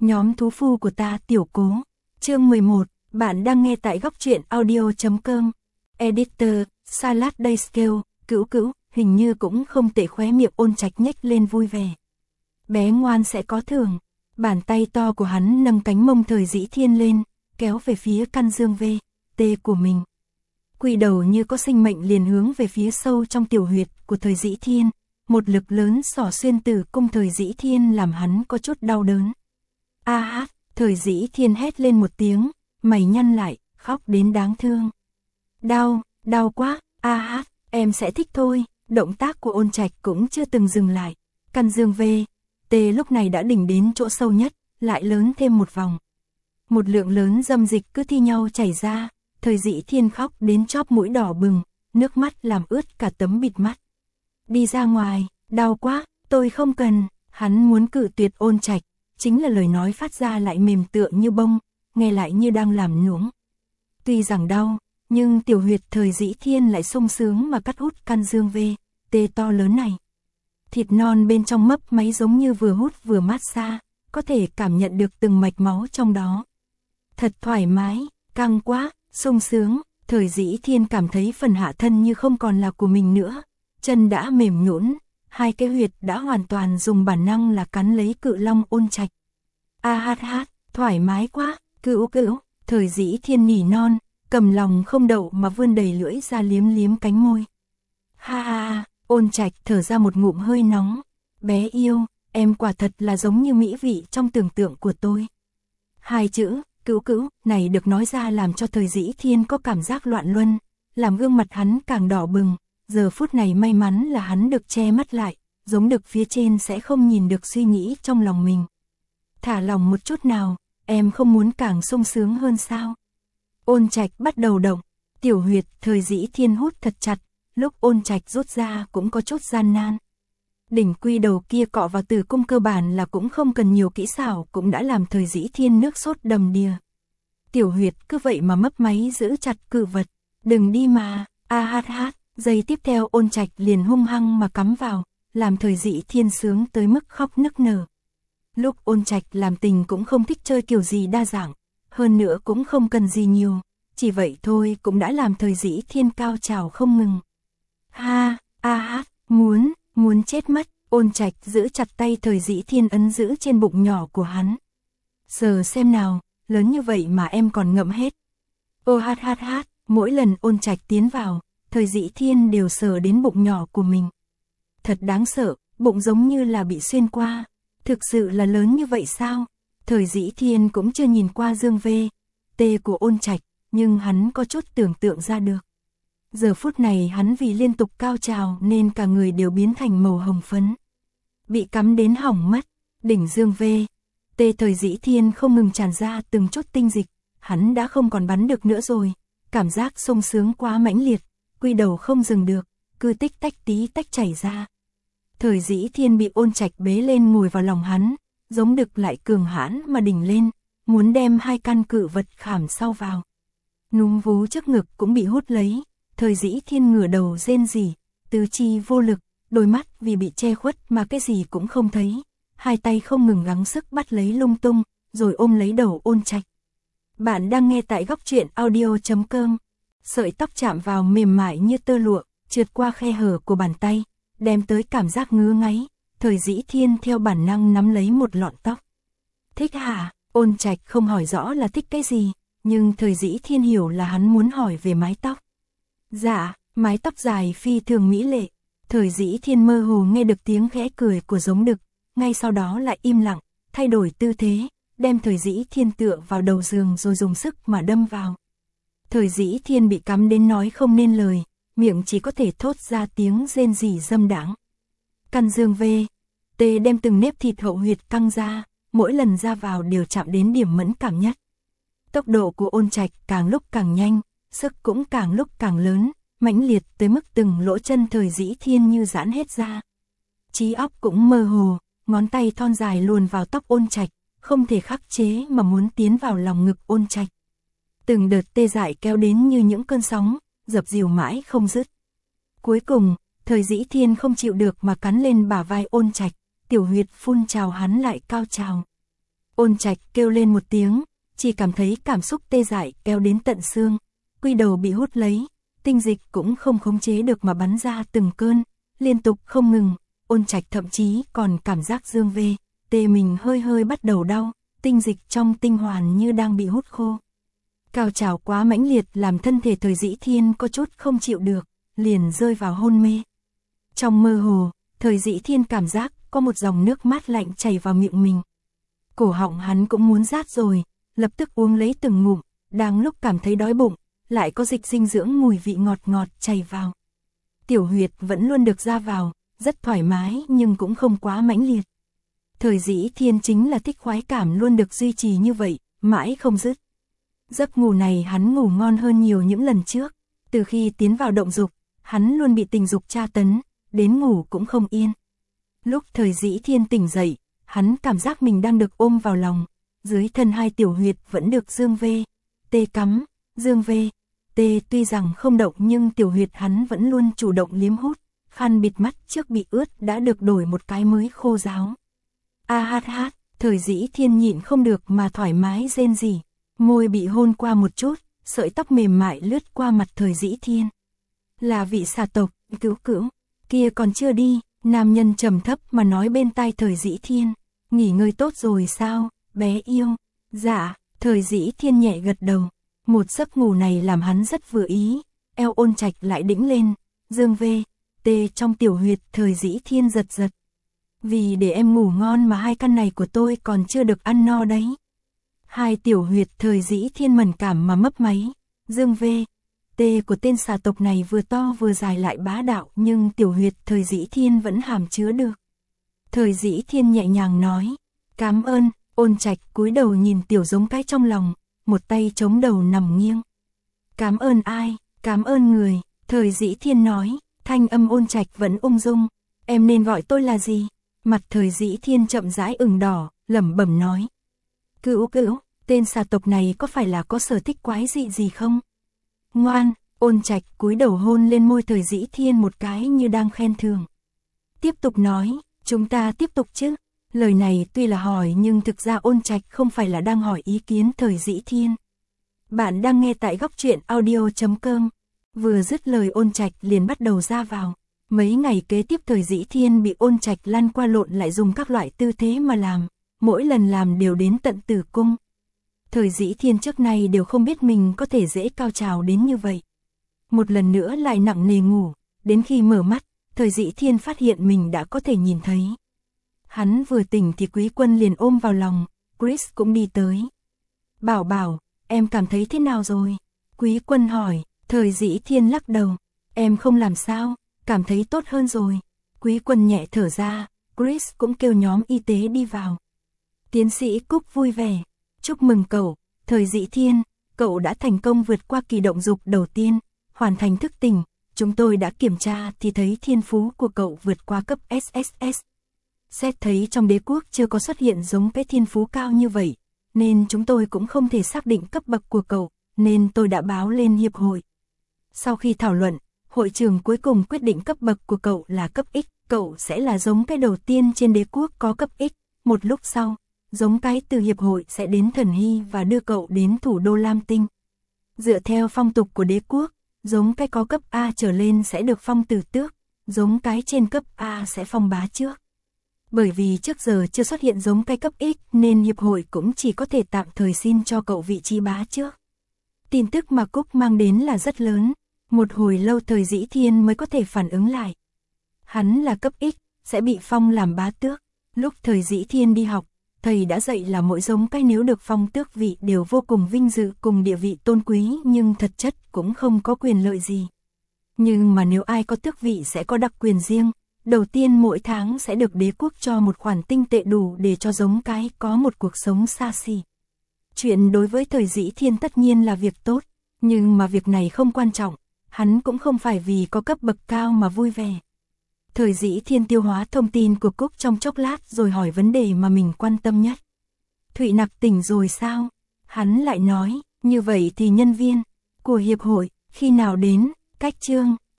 Nhóm thú phu của ta tiểu cố. Chương 11, bạn đang nghe tại góc truyện audio.com. Editor, Salad Day Scale, cữu, hình như cũng không tệ, khóe miệng Ôn Trạch nhếch lên vui vẻ. Bé ngoan sẽ có thưởng. Bàn tay to của hắn nâng cánh mông Thời Dĩ Thiên lên, kéo về phía căn dương VT của mình. Quỷ đầu như có sinh mệnh liền hướng về phía sâu trong tiểu huyệt của Thời Dĩ Thiên. Một lực lớn xỏ xuyên tử cung Thời Dĩ Thiên làm hắn có chút đau đớn. A hát, Thời Dĩ Thiên hét lên một tiếng, mày nhăn lại, khóc đến đáng thương. Đau quá, a hát, em sẽ thích thôi. Động tác của Ôn Trạch cũng chưa từng dừng lại. Căn dương VT lúc này đã đỉnh đến chỗ sâu nhất, lại lớn thêm một vòng. Một lượng lớn dâm dịch cứ thi nhau chảy ra, Thời Dĩ Thiên khóc đến chóp mũi đỏ bừng, nước mắt làm ướt cả tấm bịt mắt. Đi ra ngoài, đau quá, tôi không cần. Hắn muốn cự tuyệt Ôn Trạch, chính là lời nói phát ra lại mềm tựa như bông, nghe lại như đang làm nũng. Tuy rằng đau, nhưng tiểu huyệt Thời Dĩ Thiên lại sung sướng mà cắt hút căn dương VT to lớn này. Thịt non bên trong mấp máy giống như vừa hút vừa mát xa, có thể cảm nhận được từng mạch máu trong đó. Thật thoải mái, căng quá, sung sướng. Thời Dĩ Thiên cảm thấy phần hạ thân như không còn là của mình nữa, chân đã mềm nhũn, hai cái huyệt đã hoàn toàn dùng bản năng là cắn lấy cự long Ôn Trạch. A hát, thoải mái quá, cữu, Thời Dĩ Thiên nỉ non, cầm lòng không đậu mà vươn đầy lưỡi ra liếm cánh môi. Ha, Ôn Trạch thở ra một ngụm hơi nóng. Bé yêu, em quả thật là giống như mỹ vị trong tưởng tượng của tôi. Hai chữ cữu này được nói ra làm cho Thời Dĩ Thiên có cảm giác loạn luân, làm gương mặt hắn càng đỏ bừng. Giờ phút này may mắn là hắn được che mắt lại, giống được phía trên sẽ không nhìn được suy nghĩ trong lòng mình. Thả lòng một chút nào, em không muốn càng sung sướng hơn sao? Ôn Trạch bắt đầu động, tiểu huyệt Thời Dĩ Thiên hút thật chặt, lúc Ôn Trạch rút ra cũng có chút gian nan. Đỉnh quy đầu kia cọ vào tử cung cơ bản là cũng không cần nhiều kỹ xảo, cũng đã làm Thời Dĩ Thiên nước sốt đầm đìa. Tiểu huyệt cứ vậy mà mấp máy giữ chặt cự vật, đừng đi mà. A hát. Giây tiếp theo Ôn Trạch liền hung hăng mà cắm vào, làm Thời Dĩ Thiên sướng tới mức khóc nức nở. Lúc Ôn Trạch làm tình cũng không thích chơi kiểu gì đa dạng, hơn nữa cũng không cần gì nhiều, chỉ vậy thôi cũng đã làm Thời Dĩ Thiên cao trào không ngừng. Ha, a hát, muốn chết mất. Ôn Trạch giữ chặt tay Thời Dĩ Thiên ấn giữ trên bụng nhỏ của hắn. Sờ xem nào, lớn như vậy mà em còn ngậm hết. Ô hát, mỗi lần Ôn Trạch tiến vào, Thời Dĩ Thiên đều sờ đến bụng nhỏ của mình. Thật đáng sợ, bụng giống như là bị xuyên qua. Thực sự là lớn như vậy sao? Thời Dĩ Thiên cũng chưa nhìn qua dương VT của Ôn Trạch, nhưng hắn có chút tưởng tượng ra được. Giờ phút này hắn vì liên tục cao trào nên cả người đều biến thành màu hồng phấn. Bị cắm đến hỏng mất, đỉnh dương VT Thời Dĩ Thiên không ngừng tràn ra từng chút tinh dịch, hắn đã không còn bắn được nữa rồi. Cảm giác sung sướng quá mãnh liệt, quy đầu không dừng được, cứ tích tách tí tách chảy ra. Thời Dĩ Thiên bị Ôn Trạch bế lên ngồi vào lòng hắn, giống đực lại cường hãn mà đỉnh lên, muốn đem hai căn cự vật khảm sau vào. Núm vú trước ngực cũng bị hút lấy, Thời Dĩ Thiên ngửa đầu rên rỉ, tứ chi vô lực, đôi mắt vì bị che khuất mà cái gì cũng không thấy, hai tay không ngừng gắng sức bắt lấy lung tung, rồi ôm lấy đầu Ôn Trạch. Bạn đang nghe tại góc truyện audio.com. Sợi tóc chạm vào mềm mại như tơ lụa, trượt qua khe hở của bàn tay, đem tới cảm giác ngứa ngáy. Thời Dĩ Thiên theo bản năng nắm lấy một lọn tóc. Thích hả? Ôn Trạch không hỏi rõ là thích cái gì, nhưng Thời Dĩ Thiên hiểu là hắn muốn hỏi về mái tóc. Dạ, mái tóc dài phi thường mỹ lệ. Thời Dĩ Thiên mơ hồ nghe được tiếng khẽ cười của giống đực, ngay sau đó lại im lặng, thay đổi tư thế, đem Thời Dĩ Thiên tựa vào đầu giường rồi dùng sức mà đâm vào. Thời Dĩ Thiên bị cắm đến nói không nên lời, miệng chỉ có thể thốt ra tiếng rên rỉ dâm đãng. Căn dương VT đem từng nếp thịt hậu huyệt căng ra, mỗi lần ra vào đều chạm đến điểm mẫn cảm nhất. Tốc độ của Ôn Trạch càng lúc càng nhanh, sức cũng càng lúc càng lớn, mãnh liệt tới mức từng lỗ chân Thời Dĩ Thiên như giãn hết ra. Trí óc cũng mơ hồ, ngón tay thon dài luồn vào tóc Ôn Trạch, không thể khắc chế mà muốn tiến vào lòng ngực Ôn Trạch. Từng đợt tê dại kéo đến như những cơn sóng, dập dìu mãi không dứt. Cuối cùng, Thời Dĩ Thiên không chịu được mà cắn lên bả vai Ôn Trạch, tiểu huyệt phun trào hắn lại cao trào. Ôn Trạch kêu lên một tiếng, chỉ cảm thấy cảm xúc tê dại kéo đến tận xương, quy đầu bị hút lấy, tinh dịch cũng không khống chế được mà bắn ra từng cơn, liên tục không ngừng. Ôn Trạch thậm chí còn cảm giác dương vê, tê mình hơi hơi bắt đầu đau, tinh dịch trong tinh hoàn như đang bị hút khô. Cao trào quá mãnh liệt làm thân thể Thời Dĩ Thiên có chút không chịu được, liền rơi vào hôn mê. Trong mơ hồ, Thời Dĩ Thiên cảm giác có một dòng nước mát lạnh chảy vào miệng mình. Cổ họng hắn cũng muốn rát rồi, lập tức uống lấy từng ngụm, đang lúc cảm thấy đói bụng, lại có dịch dinh dưỡng mùi vị ngọt ngọt chảy vào. Tiểu huyệt vẫn luôn được ra vào, rất thoải mái nhưng cũng không quá mãnh liệt. Thời Dĩ Thiên chính là thích khoái cảm luôn được duy trì như vậy, mãi không dứt. Giấc ngủ này hắn ngủ ngon hơn nhiều những lần trước, từ khi tiến vào động dục, hắn luôn bị tình dục tra tấn, đến ngủ cũng không yên. Lúc Thời Dĩ Thiên tỉnh dậy, hắn cảm giác mình đang được ôm vào lòng, dưới thân hai tiểu huyệt vẫn được dương vê, tê cắm, dương vê, tê tuy rằng không động nhưng tiểu huyệt hắn vẫn luôn chủ động liếm hút, khăn bịt mắt trước bị ướt đã được đổi một cái mới khô ráo. A hát hát, Thời Dĩ Thiên nhịn không được mà thoải mái rên rỉ, môi bị hôn qua một chút, sợi tóc mềm mại lướt qua mặt Thời Dĩ Thiên. Là vị xà tộc, cứu cữu, kia còn chưa đi, nam nhân trầm thấp mà nói bên tai Thời Dĩ Thiên, nghỉ ngơi tốt rồi sao, bé yêu. Dạ, Thời Dĩ Thiên nhẹ gật đầu, một giấc ngủ này làm hắn rất vừa ý, eo Ôn Trạch lại đĩnh lên, dương vê, tê trong tiểu huyệt Thời Dĩ Thiên giật giật. Vì để em ngủ ngon mà hai căn này của tôi còn chưa được ăn no đấy. Hai tiểu huyệt Thời Dĩ Thiên mẫn cảm mà mấp máy, dương vê, tê của tên xà tộc này vừa to vừa dài lại bá đạo nhưng tiểu huyệt Thời Dĩ Thiên vẫn hàm chứa được. Thời Dĩ Thiên nhẹ nhàng nói, cảm ơn. Ôn Trạch cúi đầu nhìn tiểu giống cái trong lòng, một tay chống đầu nằm nghiêng. Cảm ơn ai, cảm ơn người, Thời Dĩ Thiên nói, thanh âm Ôn Trạch vẫn ung dung, em nên gọi tôi là gì? Mặt Thời Dĩ Thiên chậm rãi ửng đỏ, lẩm bẩm nói. Cữu cữu, tên xà tộc này có phải là có sở thích quái dị gì không? Ngoan, Ôn Trạch cúi đầu hôn lên môi Thời Dĩ Thiên một cái như đang khen thưởng. Tiếp tục nói, chúng ta tiếp tục chứ. Lời này tuy là hỏi nhưng thực ra Ôn Trạch không phải là đang hỏi ý kiến Thời Dĩ Thiên. Bạn đang nghe tại góc truyện audio.com. Vừa dứt lời Ôn Trạch liền bắt đầu ra vào. Mấy ngày kế tiếp Thời Dĩ Thiên bị Ôn Trạch lăn qua lộn lại dùng các loại tư thế mà làm, mỗi lần làm đều đến tận tử cung. Thời Dĩ Thiên trước nay đều không biết mình có thể dễ cao trào đến như vậy. Một lần nữa lại nặng nề ngủ, đến khi mở mắt, Thời Dĩ Thiên phát hiện mình đã có thể nhìn thấy. Hắn vừa tỉnh thì Quý Quân liền ôm vào lòng, Chris cũng đi tới. Bảo bảo, em cảm thấy thế nào rồi? Quý Quân hỏi, Thời Dĩ Thiên lắc đầu, em không làm sao, cảm thấy tốt hơn rồi. Quý Quân nhẹ thở ra, Chris cũng kêu nhóm y tế đi vào. Tiến sĩ Cúc vui vẻ, chúc mừng cậu, Thời Dĩ Thiên, cậu đã thành công vượt qua kỳ động dục đầu tiên, hoàn thành thức tỉnh, chúng tôi đã kiểm tra thì thấy thiên phú của cậu vượt qua cấp SSS. Xét thấy trong đế quốc chưa có xuất hiện giống cái thiên phú cao như vậy, nên chúng tôi cũng không thể xác định cấp bậc của cậu, nên tôi đã báo lên hiệp hội. Sau khi thảo luận, hội trưởng cuối cùng quyết định cấp bậc của cậu là cấp X, cậu sẽ là giống cái đầu tiên trên đế quốc có cấp X. Một lúc sau, giống cái từ hiệp hội sẽ đến Thần Hy và đưa cậu đến thủ đô Lam Tinh. Dựa theo phong tục của đế quốc, giống cái có cấp A trở lên sẽ được phong tử tước, giống cái trên cấp A sẽ phong bá trước. Bởi vì trước giờ chưa xuất hiện giống cái cấp X nên hiệp hội cũng chỉ có thể tạm thời xin cho cậu vị trí bá trước. Tin tức mà Cúc mang đến là rất lớn, một hồi lâu Thời Dĩ Thiên mới có thể phản ứng lại. Hắn là cấp X, sẽ bị phong làm bá tước. Lúc Thời Dĩ Thiên đi học, thầy đã dạy là mỗi giống cái nếu được phong tước vị đều vô cùng vinh dự cùng địa vị tôn quý nhưng thật chất cũng không có quyền lợi gì. Nhưng mà nếu ai có tước vị sẽ có đặc quyền riêng. Đầu tiên mỗi tháng sẽ được đế quốc cho một khoản tinh tệ đủ để cho giống cái có một cuộc sống xa xỉ. Chuyện đối với Thời Dĩ Thiên tất nhiên là việc tốt, nhưng mà việc này không quan trọng, hắn cũng không phải vì có cấp bậc cao mà vui vẻ. Thời Dĩ Thiên tiêu hóa thông tin của Cúc trong chốc lát rồi hỏi vấn đề mà mình quan tâm nhất. Thụy Nặc tỉnh rồi sao? Hắn lại nói, như vậy thì nhân viên của hiệp hội khi nào đến, cách chương.